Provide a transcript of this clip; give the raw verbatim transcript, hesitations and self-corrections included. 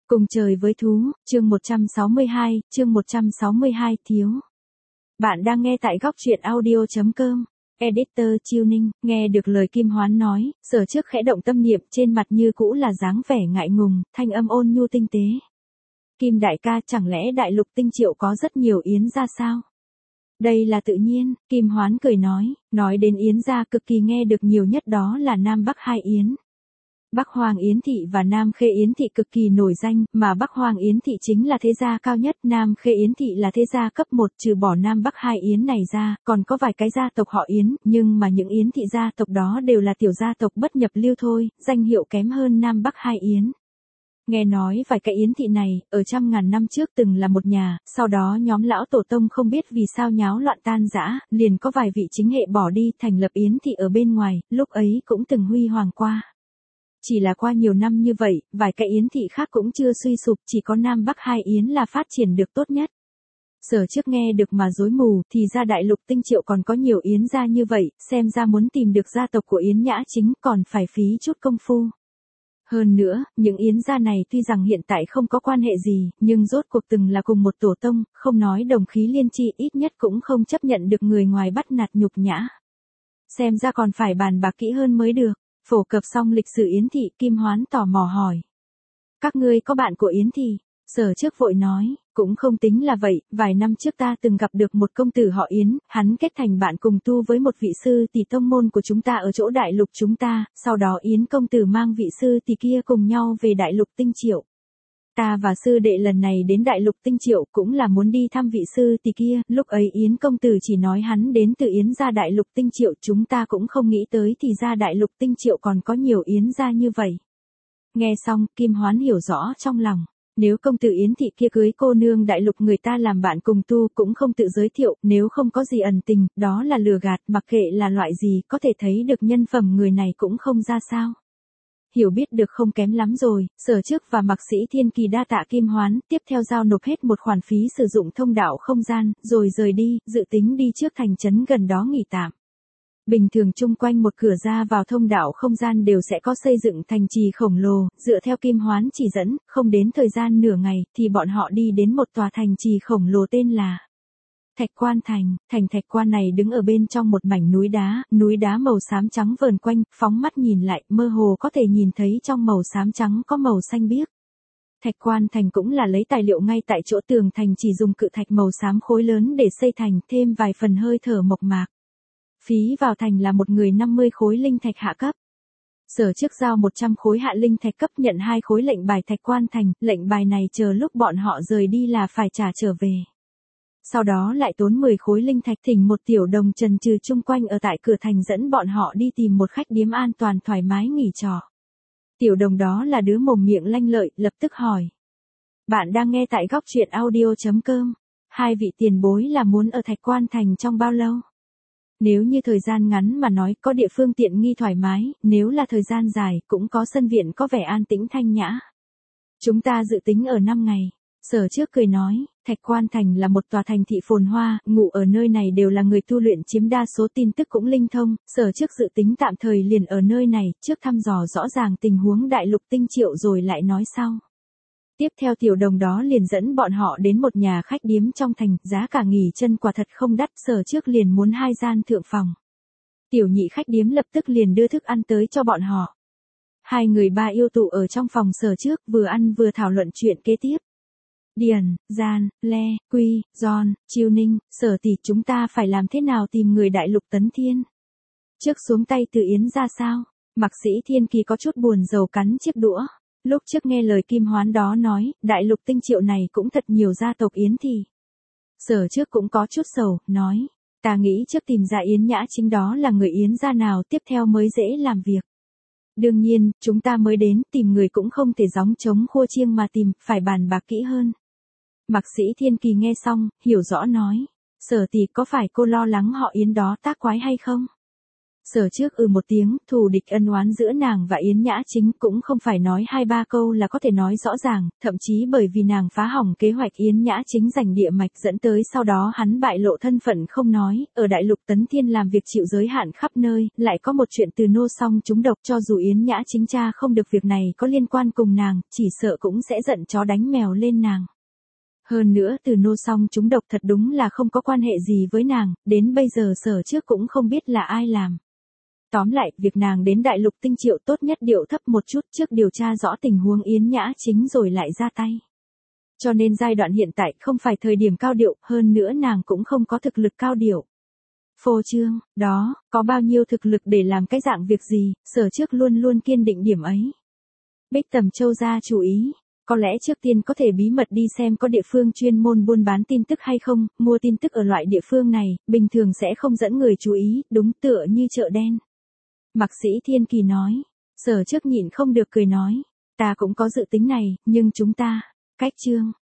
Cùng trời với thú, chương một trăm sáu mươi hai, chương một trăm sáu mươi hai, thiếu. Bạn đang nghe tại góc truyện audio chấm com. Editor Chiêu Ninh, nghe được lời Kim Hoán nói, Sở Trước khẽ động tâm niệm, trên mặt như cũ là dáng vẻ ngại ngùng, thanh âm ôn nhu tinh tế. Kim đại ca, chẳng lẽ đại lục Tinh Triệu có rất nhiều yến gia sao? Đây là tự nhiên, Kim Hoán cười nói, nói đến yến gia cực kỳ nghe được nhiều nhất đó là Nam Bắc hai yến. Bắc Hoàng Yến Thị và Nam Khê Yến Thị cực kỳ nổi danh, mà Bắc Hoàng Yến Thị chính là thế gia cao nhất, Nam Khê Yến Thị là thế gia cấp một, trừ bỏ Nam Bắc hai Yến này ra, còn có vài cái gia tộc họ Yến, nhưng mà những Yến Thị gia tộc đó đều là tiểu gia tộc bất nhập lưu thôi, danh hiệu kém hơn Nam Bắc hai Yến. Nghe nói vài cái Yến Thị này, ở trăm ngàn năm trước từng là một nhà, sau đó nhóm lão tổ tông không biết vì sao nháo loạn tan rã, liền có vài vị chính hệ bỏ đi, thành lập Yến Thị ở bên ngoài, lúc ấy cũng từng huy hoàng qua. Chỉ là qua nhiều năm như vậy, vài cái yến thị khác cũng chưa suy sụp, chỉ có Nam Bắc hai yến là phát triển được tốt nhất. Sở Trước nghe được mà rối mù, thì ra đại lục Tinh Triệu còn có nhiều yến gia như vậy, xem ra muốn tìm được gia tộc của Yến Nhã Chính còn phải phí chút công phu. Hơn nữa, những yến gia này tuy rằng hiện tại không có quan hệ gì, nhưng rốt cuộc từng là cùng một tổ tông, không nói đồng khí liên chi, ít nhất cũng không chấp nhận được người ngoài bắt nạt nhục nhã. Xem ra còn phải bàn bạc kỹ hơn mới được. Phổ cập xong lịch sử Yến Thị, Kim Hoán tò mò hỏi. Các ngươi có bạn của Yến Thị? Sở Trước vội nói, cũng không tính là vậy, vài năm trước ta từng gặp được một công tử họ Yến, hắn kết thành bạn cùng tu với một vị sư tỷ tông môn của chúng ta ở chỗ đại lục chúng ta, sau đó Yến công tử mang vị sư tỷ kia cùng nhau về đại lục Tinh Triệu. Ta và sư đệ lần này đến đại lục Tinh Triệu cũng là muốn đi thăm vị sư tỷ kia, lúc ấy Yến công tử chỉ nói hắn đến từ Yến gia đại lục Tinh Triệu, chúng ta cũng không nghĩ tới thì ra đại lục Tinh Triệu còn có nhiều yến gia như vậy. Nghe xong, Kim Hoán hiểu rõ trong lòng, nếu công tử Yến Thị kia cưới cô nương đại lục người ta làm bạn cùng tu cũng không tự giới thiệu, nếu không có gì ẩn tình, đó là lừa gạt, mặc kệ là loại gì, có thể thấy được nhân phẩm người này cũng không ra sao. Hiểu biết được không kém lắm rồi, Sở Trước và Mạc Sĩ Thiên Kỳ đa tạ Kim Hoán, tiếp theo giao nộp hết một khoản phí sử dụng thông đạo không gian, rồi rời đi, dự tính đi trước thành trấn gần đó nghỉ tạm. Bình thường chung quanh một cửa ra vào thông đạo không gian đều sẽ có xây dựng thành trì khổng lồ, dựa theo Kim Hoán chỉ dẫn, không đến thời gian nửa ngày, thì bọn họ đi đến một tòa thành trì khổng lồ tên là Thạch Quan Thành. Thành Thạch Quan này đứng ở bên trong một mảnh núi đá, núi đá màu xám trắng vờn quanh, phóng mắt nhìn lại, mơ hồ có thể nhìn thấy trong màu xám trắng có màu xanh biếc. Thạch Quan Thành cũng là lấy tài liệu ngay tại chỗ tường thành chỉ dùng cự thạch màu xám khối lớn để xây thành, thêm vài phần hơi thở mộc mạc. Phí vào thành là một người năm mươi khối linh thạch hạ cấp. Sở Trước giao một trăm khối hạ linh thạch cấp, nhận hai khối lệnh bài Thạch Quan Thành, lệnh bài này chờ lúc bọn họ rời đi là phải trả trở về. Sau đó lại tốn mười khối linh thạch thỉnh một tiểu đồng trần trừ chung quanh ở tại cửa thành dẫn bọn họ đi tìm một khách điếm an toàn thoải mái nghỉ trọ. Tiểu đồng đó là đứa mồm miệng lanh lợi, lập tức hỏi. Bạn đang nghe tại góc truyện audio chấm com. Hai vị tiền bối là muốn ở Thạch Quan Thành trong bao lâu? Nếu như thời gian ngắn mà nói có địa phương tiện nghi thoải mái, nếu là thời gian dài cũng có sân viện có vẻ an tĩnh thanh nhã. Chúng ta dự tính ở năm ngày. Sở Trước cười nói, Thạch Quan Thành là một tòa thành thị phồn hoa, ngụ ở nơi này đều là người tu luyện chiếm đa số, tin tức cũng linh thông, Sở Trước dự tính tạm thời liền ở nơi này, trước thăm dò rõ ràng tình huống đại lục Tinh Triệu rồi lại nói sau. Tiếp theo tiểu đồng đó liền dẫn bọn họ đến một nhà khách điếm trong thành, giá cả nghỉ chân quả thật không đắt, Sở Trước liền muốn hai gian thượng phòng. Tiểu nhị khách điếm lập tức liền đưa thức ăn tới cho bọn họ. Hai người ba yêu tụ ở trong phòng Sở Trước, vừa ăn vừa thảo luận chuyện kế tiếp. Điền, Gian, Le, Quy, Giòn, Chiêu Ninh, Sở tỷ, chúng ta phải làm thế nào tìm người đại lục Tấn Thiên? Trước xuống tay từ Yến ra sao? Mạc Sĩ Thiên Kỳ có chút buồn rầu cắn chiếc đũa. Lúc trước nghe lời Kim Hoán đó nói, đại lục Tinh Triệu này cũng thật nhiều gia tộc Yến thì. Sở Trước cũng có chút sầu, nói, ta nghĩ trước tìm ra Yến Nhã Chính đó là người Yến gia nào tiếp theo mới dễ làm việc. Đương nhiên, chúng ta mới đến, tìm người cũng không thể gióng trống khua chiêng mà tìm, phải bàn bạc kỹ hơn. Mạc Sĩ Thiên Kỳ nghe xong, hiểu rõ nói, Sở tỷ, có phải cô lo lắng họ Yến đó tác quái hay không? Sở trước ừ một tiếng, thù địch ân oán giữa nàng và Yến Nhã Chính cũng không phải nói hai ba câu là có thể nói rõ ràng, thậm chí bởi vì nàng phá hỏng kế hoạch Yến Nhã Chính giành địa mạch dẫn tới sau đó hắn bại lộ thân phận không nói, ở đại lục Tấn Thiên làm việc chịu giới hạn khắp nơi, lại có một chuyện từ nô song trúng độc, cho dù Yến Nhã Chính tra không được việc này có liên quan cùng nàng, chỉ sợ cũng sẽ giận chó đánh mèo lên nàng. Hơn nữa từ nô song trúng độc thật đúng là không có quan hệ gì với nàng, đến bây giờ sở trước cũng không biết là ai làm. Tóm lại, việc nàng đến đại lục Tinh Triệu tốt nhất điệu thấp một chút trước điều tra rõ tình huống Yến Nhã Chính rồi lại ra tay. Cho nên giai đoạn hiện tại không phải thời điểm cao điệu, hơn nữa nàng cũng không có thực lực cao điệu. Phô trương, đó, có bao nhiêu thực lực để làm cái dạng việc gì, sở trước luôn luôn kiên định điểm ấy. Bích Tầm Châu ra chú ý. Có lẽ trước tiên có thể bí mật đi xem có địa phương chuyên môn buôn bán tin tức hay không, mua tin tức ở loại địa phương này, bình thường sẽ không dẫn người chú ý, đúng tựa như chợ đen. Mạc Sĩ Thiên Kỳ nói, sở trước nhịn không được cười nói, ta cũng có dự tính này, nhưng chúng ta, cách chương.